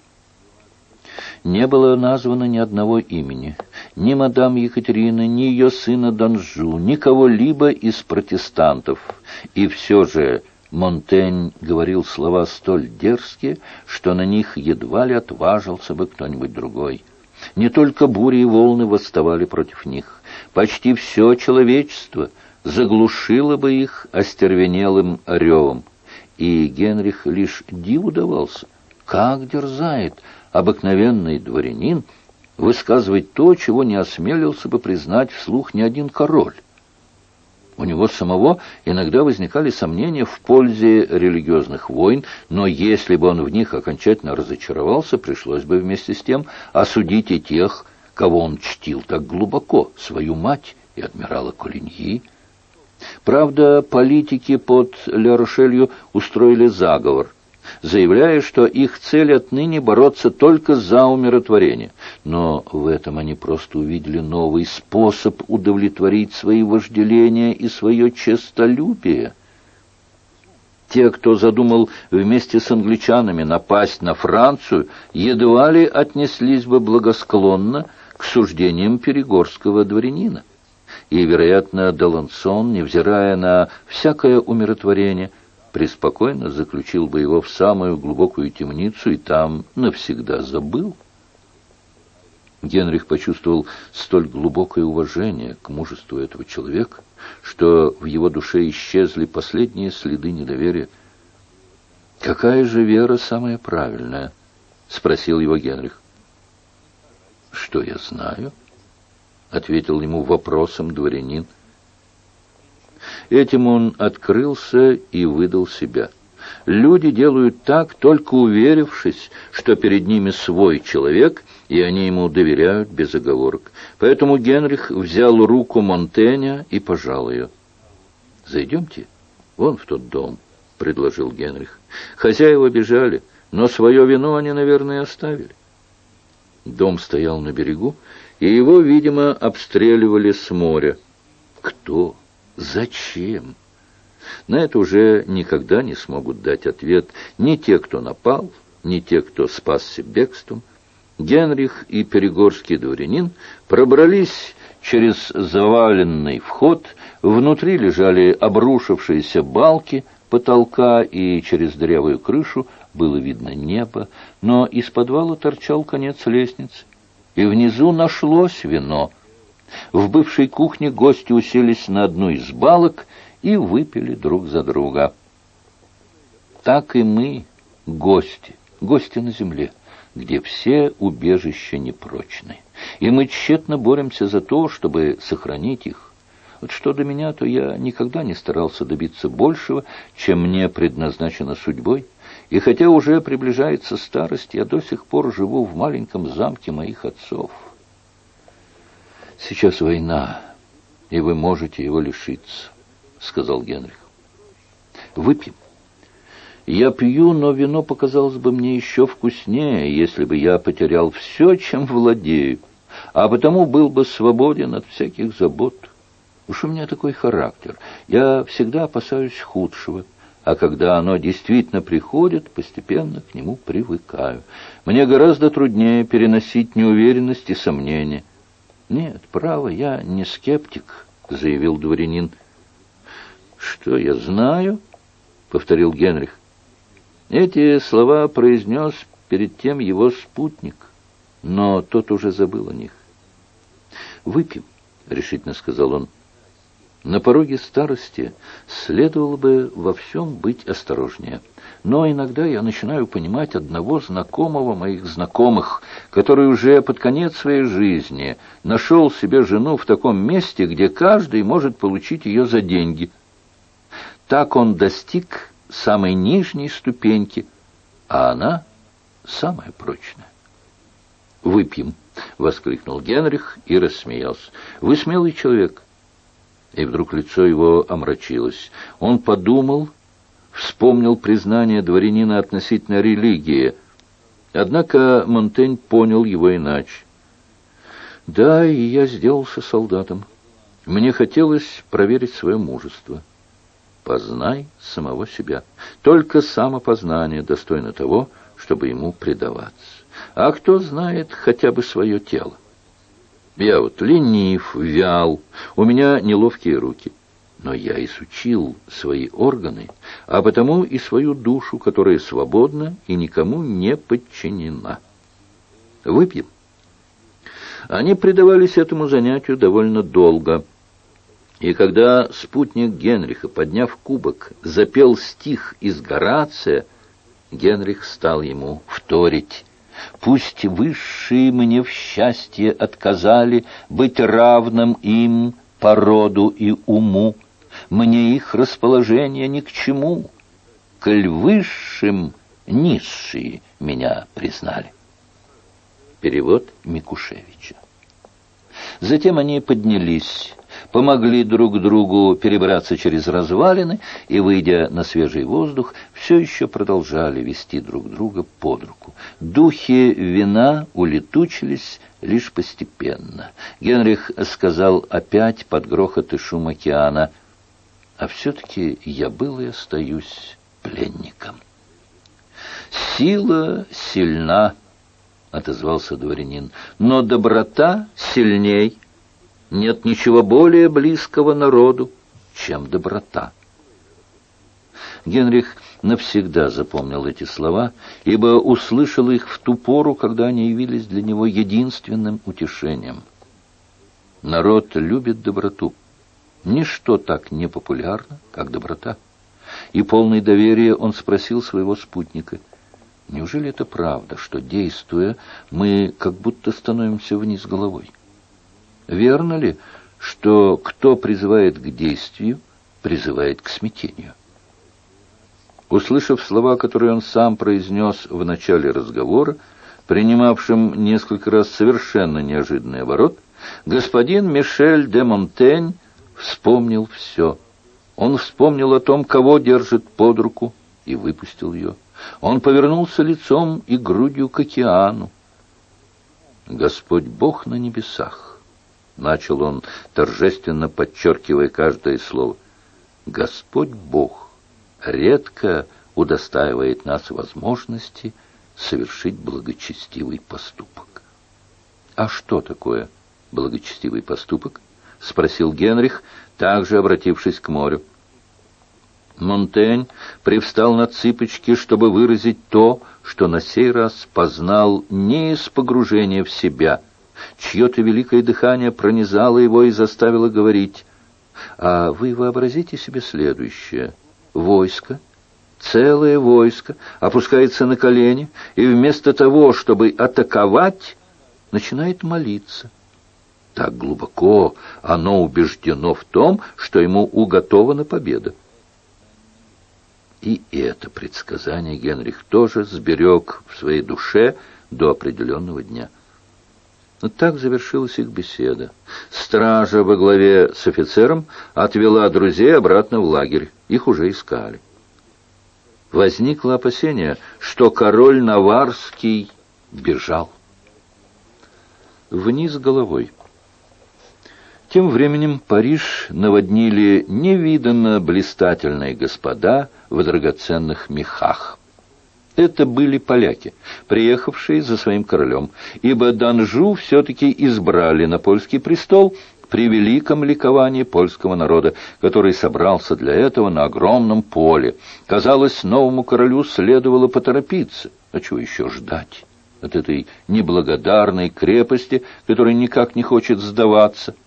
Не было названо ни одного имени, ни мадам Екатерины, ни ее сына Данжу, ни кого-либо из протестантов. И все же Монтень говорил слова столь дерзкие, что на них едва ли отважился бы кто-нибудь другой. Не только бури и волны восставали против них. Почти все человечество заглушило бы их остервенелым ревом. И Генрих лишь диву давался, как дерзает обыкновенный дворянин высказывать то, чего не осмелился бы признать вслух ни один король. У него самого иногда возникали сомнения в пользе религиозных войн, но если бы он в них окончательно разочаровался, пришлось бы вместе с тем осудить и тех, кого он чтил так глубоко, свою мать и адмирала Колиньи. Правда, политики под Ля-Рошелью устроили заговор, заявляя, что их цель отныне бороться только за умиротворение. Но в этом они просто увидели новый способ удовлетворить свои вожделения и свое честолюбие. Те, кто задумал вместе с англичанами напасть на Францию, едва ли отнеслись бы благосклонно к суждениям перегорского дворянина. И, вероятно, Далансон, невзирая на всякое умиротворение, преспокойно заключил бы его в самую глубокую темницу и там навсегда забыл. Генрих почувствовал столь глубокое уважение к мужеству этого человека, что в его душе исчезли последние следы недоверия. «Какая же вера самая правильная?» — спросил его Генрих. «Что я знаю?» — ответил ему вопросом дворянин. Этим он открылся и выдал себя. Люди делают так, только уверившись, что перед ними свой человек, и они ему доверяют без оговорок. Поэтому Генрих взял руку Монтэня и пожал ее. «Зайдемте вон в тот дом», — предложил Генрих. «Хозяева бежали, но свое вино они, наверное, оставили». Дом стоял на берегу, и его, видимо, обстреливали с моря. Кто? Зачем? На это уже никогда не смогут дать ответ ни те, кто напал, ни те, кто спасся бегством. Генрих и перегорский дворянин пробрались через заваленный вход, внутри лежали обрушившиеся балки потолка, и через дырявую крышу было видно небо, но из подвала торчал конец лестницы, и внизу нашлось вино. В бывшей кухне гости уселись на одну из балок и выпили друг за друга. Так и мы, гости на земле, где все убежища непрочны, и мы тщетно боремся за то, чтобы сохранить их. Вот что до меня, то я никогда не старался добиться большего, чем мне предназначено судьбой, и хотя уже приближается старость, я до сих пор живу в маленьком замке моих отцов. Сейчас война, и вы можете его лишиться, — сказал Генрих. Выпьем. Я пью, но вино показалось бы мне еще вкуснее, если бы я потерял все, чем владею, а потому был бы свободен от всяких забот. Уж у меня такой характер. Я всегда опасаюсь худшего, а когда оно действительно приходит, постепенно к нему привыкаю. Мне гораздо труднее переносить неуверенность и сомнения. «Нет, право, я не скептик», — заявил дворянин. «Что я знаю?» — повторил Генрих. Эти слова произнес перед тем его спутник, но тот уже забыл о них. «Выпьем», — решительно сказал он. «На пороге старости следовало бы во всем быть осторожнее. Но иногда я начинаю понимать одного знакомого моих знакомых, который уже под конец своей жизни нашел себе жену в таком месте, где каждый может получить ее за деньги. Так он достиг самой нижней ступеньки, а она самая прочная». «Выпьем», — воскликнул Генрих и рассмеялся. «Вы смелый человек». И вдруг лицо его омрачилось. Он подумал, вспомнил признание дворянина относительно религии. Однако Монтень понял его иначе. «Да, и я сделался солдатом. Мне хотелось проверить свое мужество. Познай самого себя. Только самопознание достойно того, чтобы ему предаваться. А кто знает хотя бы свое тело? Я вот ленив, вял, у меня неловкие руки. Но я изучил свои органы, а потому и свою душу, которая свободна и никому не подчинена. Выпьем». Они предавались этому занятию довольно долго. И когда спутник Генриха, подняв кубок, запел стих из Горация, Генрих стал ему вторить. «Пусть высшие мне в счастье отказали быть равным им по роду и уму, мне их расположение ни к чему, коль высшим низшие меня признали». Перевод Микушевича. Затем они поднялись, помогли друг другу перебраться через развалины и, выйдя на свежий воздух, все еще продолжали вести друг друга под руку. Духи вина улетучились лишь постепенно. Генрих сказал опять под грохот и шум океана: «А все-таки я был и остаюсь пленником». «Сила сильна», — отозвался дворянин, — «но доброта сильней. Нет ничего более близкого народу, чем доброта». Генрих навсегда запомнил эти слова, ибо услышал их в ту пору, когда они явились для него единственным утешением. Народ любит доброту. Ничто так не популярно, как доброта. И полный доверия он спросил своего спутника: неужели это правда, что, действуя, мы как будто становимся вниз головой? Верно ли, что кто призывает к действию, призывает к смятению? Услышав слова, которые он сам произнес в начале разговора, принимавшим несколько раз совершенно неожиданный оборот, господин Мишель де Монтень вспомнил все. Он вспомнил о том, кого держит под руку, и выпустил ее. Он повернулся лицом и грудью к океану. «Господь Бог на небесах», — начал он, торжественно подчеркивая каждое слово, — «Господь Бог редко удостаивает нас возможности совершить благочестивый поступок». «А что такое благочестивый поступок?» — спросил Генрих, также обратившись к морю. Монтень привстал на цыпочки, чтобы выразить то, что на сей раз познал не из погружения в себя. Чье-то великое дыхание пронизало его и заставило говорить: «А вы вообразите себе следующее. Войско, целое войско, опускается на колени и вместо того, чтобы атаковать, начинает молиться. Так глубоко оно убеждено в том, что ему уготована победа». И это предсказание Генрих тоже сберег в своей душе до определенного дня. Но так завершилась их беседа. Стража во главе с офицером отвела друзей обратно в лагерь. Их уже искали. Возникло опасение, что король Наварский бежал. Вниз головой. Тем временем Париж наводнили невиданно блистательные господа в драгоценных мехах. Это были поляки, приехавшие за своим королем, ибо Данжу все-таки избрали на польский престол при великом ликовании польского народа, который собрался для этого на огромном поле. Казалось, новому королю следовало поторопиться. А чего еще ждать от этой неблагодарной крепости, которая никак не хочет сдаваться?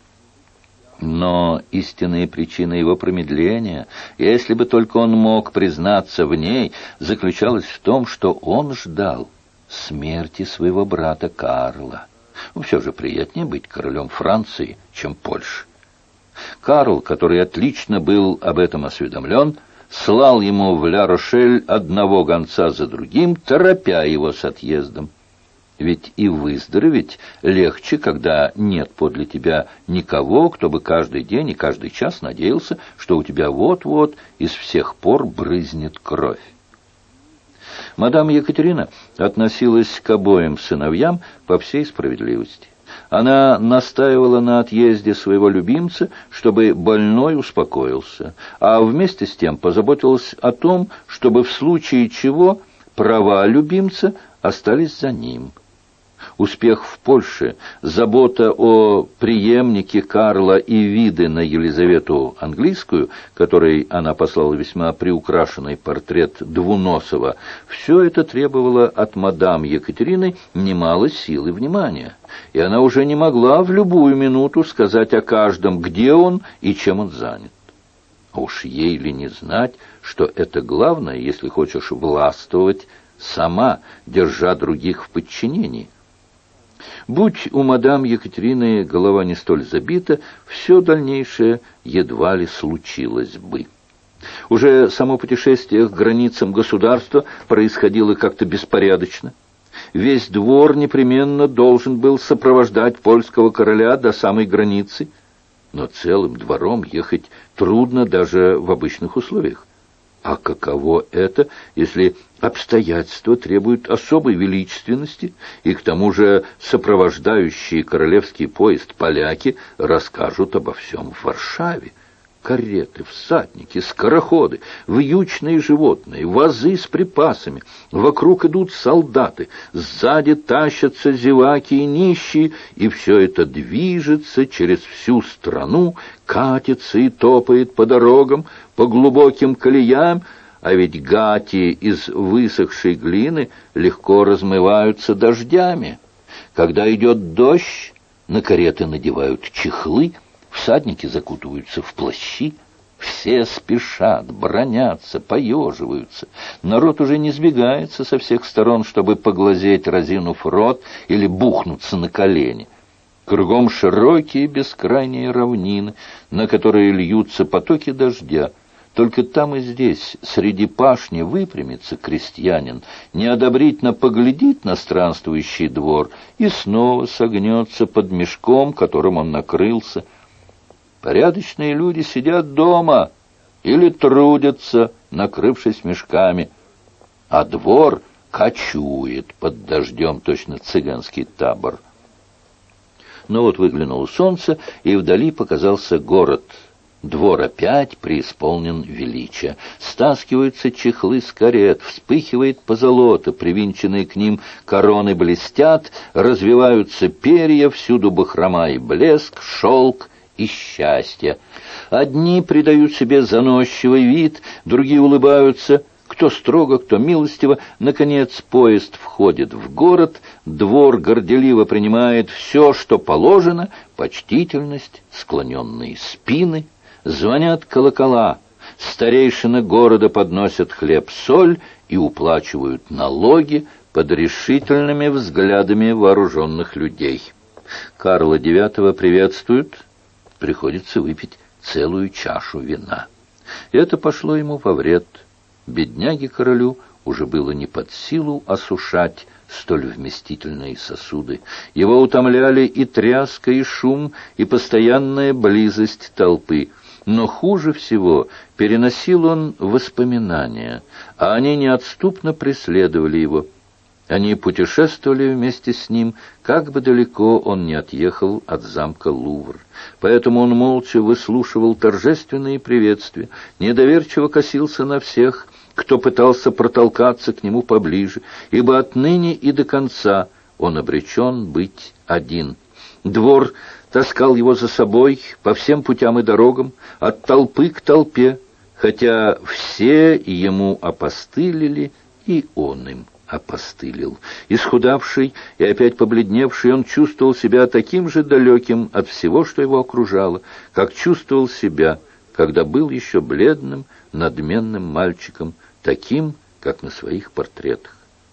Но истинная причина его промедления, если бы только он мог признаться в ней, заключалась в том, что он ждал смерти своего брата Карла. Все же приятнее быть королем Франции, чем Польши. Карл, который отлично был об этом осведомлен, слал ему в Ля-Рошель одного гонца за другим, торопя его с отъездом. Ведь и выздороветь легче, когда нет подле тебя никого, кто бы каждый день и каждый час надеялся, что у тебя вот-вот из всех пор брызнет кровь. Мадам Екатерина относилась к обоим сыновьям по всей справедливости. Она настаивала на отъезде своего любимца, чтобы больной успокоился, а вместе с тем позаботилась о том, чтобы в случае чего права любимца остались за ним. Успех в Польше, забота о преемнике Карла и виды на Елизавету Английскую, которой она послала весьма приукрашенный портрет Двуносова, все это требовало от мадам Екатерины немало сил и внимания, и она уже не могла в любую минуту сказать о каждом, где он и чем он занят. А уж ей ли не знать, что это главное, если хочешь властвовать сама, держа других в подчинении. Будь у мадам Екатерины голова не столь забита, все дальнейшее едва ли случилось бы. Уже само путешествие к границам государства происходило как-то беспорядочно. Весь двор непременно должен был сопровождать польского короля до самой границы, но целым двором ехать трудно даже в обычных условиях. А каково это, если обстоятельства требуют особой величественности, и к тому же сопровождающие королевский поезд поляки расскажут обо всем в Варшаве? Кареты, всадники, скороходы, вьючные животные, вазы с припасами. Вокруг идут солдаты, сзади тащатся зеваки и нищие, и все это движется через всю страну, катится и топает по дорогам, по глубоким колеям, а ведь гати из высохшей глины легко размываются дождями. Когда идет дождь, на кареты надевают чехлы, всадники закутываются в плащи. Все спешат, бранятся, поеживаются. Народ уже не сбегается со всех сторон, чтобы поглазеть, разинув рот, или бухнуться на колени. Кругом широкие бескрайние равнины, на которые льются потоки дождя. Только там и здесь, среди пашни, выпрямится крестьянин, неодобрительно поглядит на странствующий двор и снова согнется под мешком, которым он накрылся. Порядочные люди сидят дома или трудятся, накрывшись мешками, а двор кочует под дождем, точно цыганский табор. Но вот выглянуло солнце, и вдали показался город. Двор опять преисполнен величия. Стаскиваются чехлы с карет, вспыхивает позолота, привинченные к ним короны блестят, развиваются перья, всюду бахрома и блеск, шелк и счастье. Одни придают себе заносчивый вид, другие улыбаются, кто строго, кто милостиво. Наконец поезд входит в город, двор горделиво принимает все, что положено, почтительность, склоненные спины. Звонят колокола, старейшины города подносят хлеб-соль и уплачивают налоги под решительными взглядами вооруженных людей. Карла IX приветствуют, приходится выпить целую чашу вина. Это пошло ему во вред. Бедняге-королю уже было не под силу осушать столь вместительные сосуды. Его утомляли и тряска, и шум, и постоянная близость толпы. Но хуже всего переносил он воспоминания, а они неотступно преследовали его. Они путешествовали вместе с ним, как бы далеко он не отъехал от замка Лувр. Поэтому он молча выслушивал торжественные приветствия, недоверчиво косился на всех, кто пытался протолкаться к нему поближе, ибо отныне и до конца он обречен быть один. Двор таскал его за собой по всем путям и дорогам, от толпы к толпе, хотя все ему опостылили, и он им опостылил. Исхудавший и опять побледневший, он чувствовал себя таким же далеким от всего, что его окружало, как чувствовал себя, когда был еще бледным, надменным мальчиком, таким, как на своих портретах.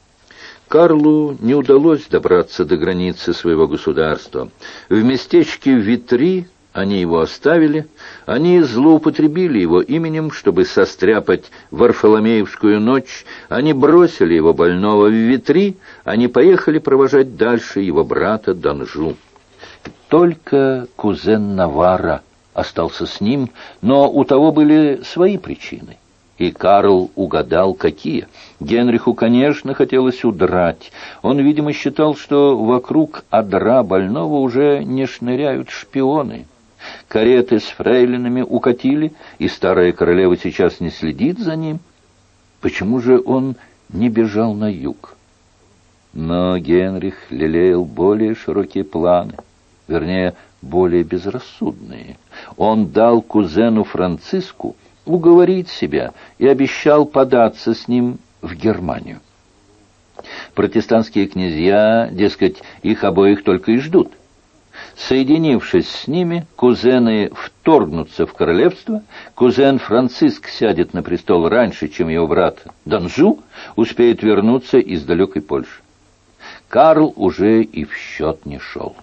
Карлу не удалось добраться до границы своего государства. В местечке Витри они его оставили, они злоупотребили его именем, чтобы состряпать Варфоломеевскую ночь, они бросили его больного в Витри, они поехали провожать дальше его брата Данжу. Только кузен Наварра остался с ним, но у того были свои причины. И Карл угадал, какие. Генриху, конечно, хотелось удрать. Он, видимо, считал, что вокруг одра больного уже не шныряют шпионы. Кареты с фрейлинами укатили, и старая королева сейчас не следит за ним. Почему же он не бежал на юг? Но Генрих лелеял более широкие планы, вернее, более безрассудные. Он дал кузену Франциску уговорить себя и обещал податься с ним в Германию. Протестантские князья, дескать, их обоих только и ждут. Соединившись с ними, кузены вторгнутся в королевство, кузен Франциск сядет на престол раньше, чем его брат Данжу успеет вернуться из далекой Польши. Карл уже и в счет не шел.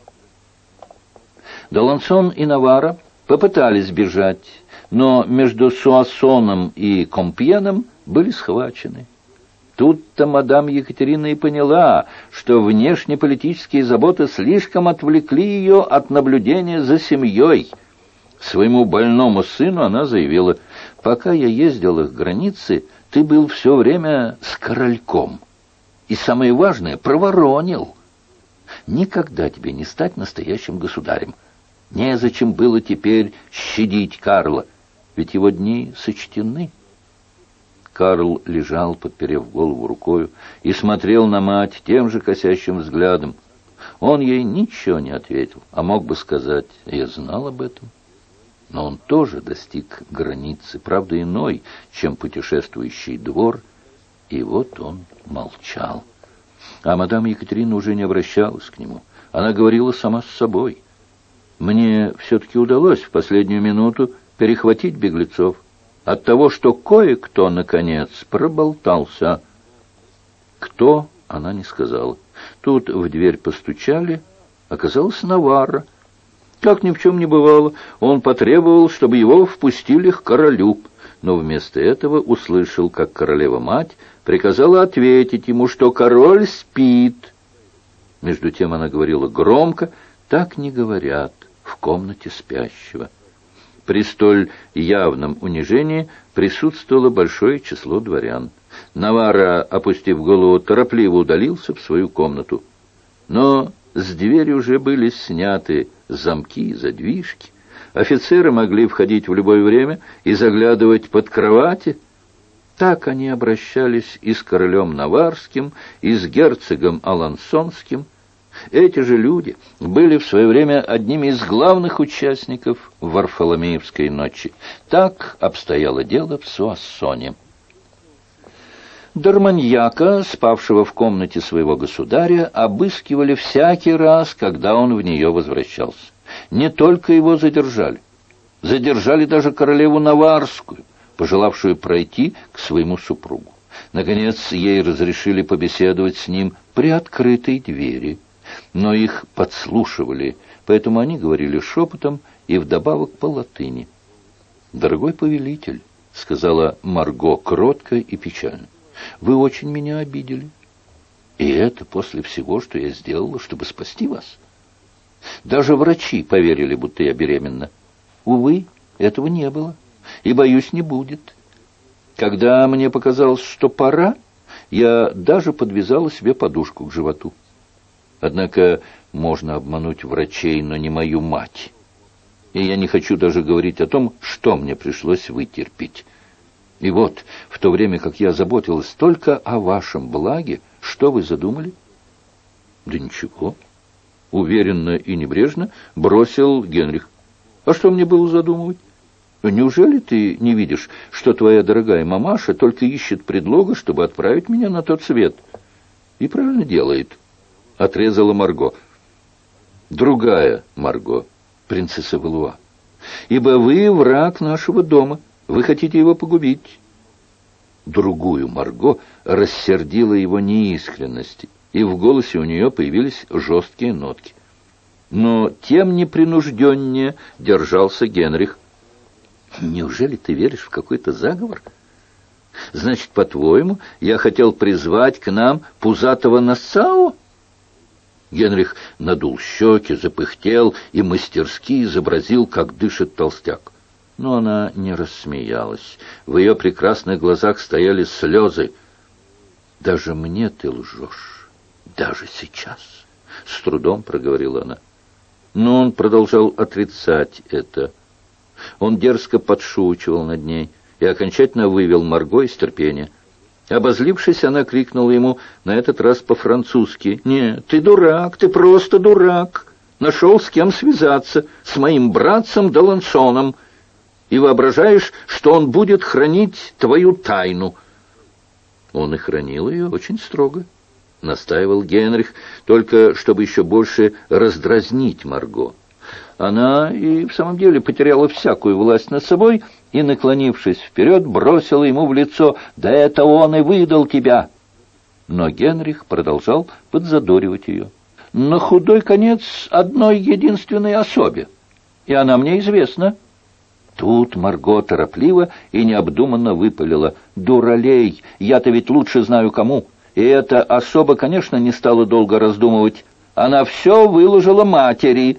Далансон и Наварра попытались бежать, но между Суассоном и Компьеном были схвачены. Тут-то мадам Екатерина и поняла, что внешнеполитические заботы слишком отвлекли ее от наблюдения за семьей. Своему больному сыну она заявила: «Пока я ездила к границе, ты был все время с корольком. И самое важное, проворонил. Никогда тебе не стать настоящим государем. Незачем было теперь щадить Карла, ведь его дни сочтены». Карл лежал, подперев голову рукою, и смотрел на мать тем же косящим взглядом. Он ей ничего не ответил, а мог бы сказать: «Я знал об этом». Но он тоже достиг границы, правда иной, чем путешествующий двор, и вот он молчал. А мадам Екатерина уже не обращалась к нему. Она говорила сама с собой. «Мне все-таки удалось в последнюю минуту перехватить беглецов от того, что кое-кто, наконец, проболтался». Кто, она не сказала. Тут в дверь постучали, оказалось Наварро. Как ни в чем не бывало, он потребовал, чтобы его впустили к королю, но вместо этого услышал, как королева-мать приказала ответить ему, что король спит. Между тем она говорила громко, так не говорят в комнате спящего. При столь явном унижении присутствовало большое число дворян. Наварро, опустив голову, торопливо удалился в свою комнату. Но с двери уже были сняты замки и задвижки. Офицеры могли входить в любое время и заглядывать под кровати. Так они обращались и с королем Наварским, и с герцогом Алансонским. Эти же люди были в свое время одними из главных участников Варфоломеевской ночи. Так обстояло дело в Суассоне. Дарманьяка, спавшего в комнате своего государя, обыскивали всякий раз, когда он в нее возвращался. Не только его задержали. Задержали даже королеву Наварскую, пожелавшую пройти к своему супругу. Наконец, ей разрешили побеседовать с ним при открытой двери. Но их подслушивали, поэтому они говорили шепотом и вдобавок по латыни. «Дорогой повелитель», — сказала Марго кротко и печально, — «вы очень меня обидели. И это после всего, что я сделала, чтобы спасти вас. Даже врачи поверили, будто я беременна. Увы, этого не было, и, боюсь, не будет. Когда мне показалось, что пора, я даже подвязала себе подушку к животу. Однако можно обмануть врачей, но не мою мать. И я не хочу даже говорить о том, что мне пришлось вытерпеть. И вот, в то время как я заботилась только о вашем благе, что вы задумали?» «Да ничего», — уверенно и небрежно бросил Генрих. «А что мне было задумывать? Неужели ты не видишь, что твоя дорогая мамаша только ищет предлога, чтобы отправить меня на тот свет?» «И правильно делает», — отрезала Марго. «Другая Марго, принцесса Валуа. Ибо вы враг нашего дома, вы хотите его погубить». Другую Марго рассердила его неискренность, и в голосе у нее появились жесткие нотки. Но тем непринужденнее держался Генрих. «Неужели ты веришь в какой-то заговор? Значит, по-твоему, я хотел призвать к нам пузатого Нассау?» Генрих надул щеки, запыхтел и мастерски изобразил, как дышит толстяк. Но она не рассмеялась. В ее прекрасных глазах стояли слезы. «Даже мне ты лжешь, даже сейчас», — с трудом проговорила она. Но он продолжал отрицать это. Он дерзко подшучивал над ней и окончательно вывел Марго из терпения. Обозлившись, она крикнула ему, на этот раз по-французски: «Нет, ты дурак, ты просто дурак! Нашел с кем связаться, с моим братцем Далансоном, и воображаешь, что он будет хранить твою тайну». Он и хранил ее очень строго, настаивал Генрих, только чтобы еще больше раздразнить Марго. Она и в самом деле потеряла всякую власть над собой и, наклонившись вперед, бросила ему в лицо: «Да это он и выдал тебя!» Но Генрих продолжал подзадоривать ее. «На худой конец одной единственной особе, и она мне известна». Тут Марго торопливо и необдуманно выпалила: «Дуралей, я-то ведь лучше знаю кому». И эта особа, конечно, не стала долго раздумывать. Она все выложила матери.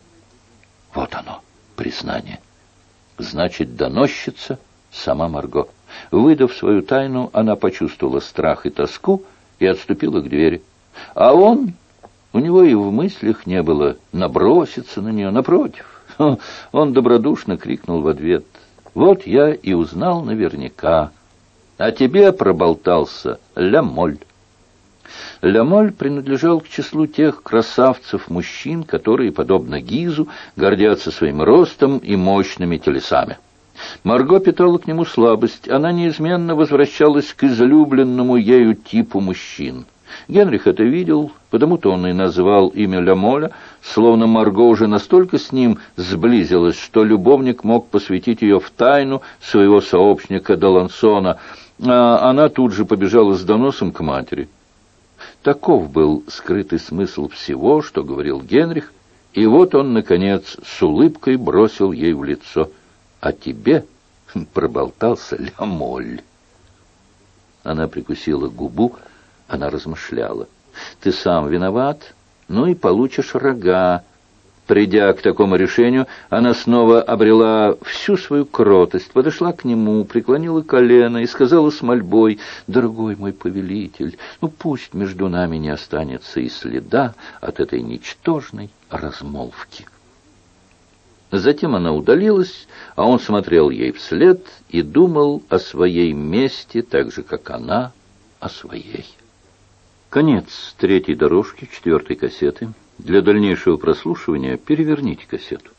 Вот оно, признание. Значит, доносчица сама Марго. Выдав свою тайну, она почувствовала страх и тоску и отступила к двери. А у него и в мыслях не было наброситься на нее. Напротив, он добродушно крикнул в ответ: «Вот я и узнал наверняка. А тебе проболтался Ля Моль». Ля-Моль принадлежал к числу тех красавцев-мужчин, которые, подобно Гизу, гордятся своим ростом и мощными телесами. Марго питала к нему слабость, она неизменно возвращалась к излюбленному ею типу мужчин. Генрих это видел, потому-то он и назвал имя Ля-Моля, словно Марго уже настолько с ним сблизилась, что любовник мог посвятить ее в тайну своего сообщника d'Аленçона, а она тут же побежала с доносом к матери. Таков был скрытый смысл всего, что говорил Генрих, и вот он, наконец, с улыбкой бросил ей в лицо: «А тебе проболтался Ля-Моль». Она прикусила губу, она размышляла: «Ты сам виноват, ну и получишь рога». Придя к такому решению, она снова обрела всю свою кротость, подошла к нему, преклонила колено и сказала с мольбой: «Дорогой мой повелитель, ну пусть между нами не останется и следа от этой ничтожной размолвки». Затем она удалилась, а он смотрел ей вслед и думал о своей мести, так же, как она о своей. Конец третьей дорожки 4-й кассеты. Для дальнейшего прослушивания переверните кассету.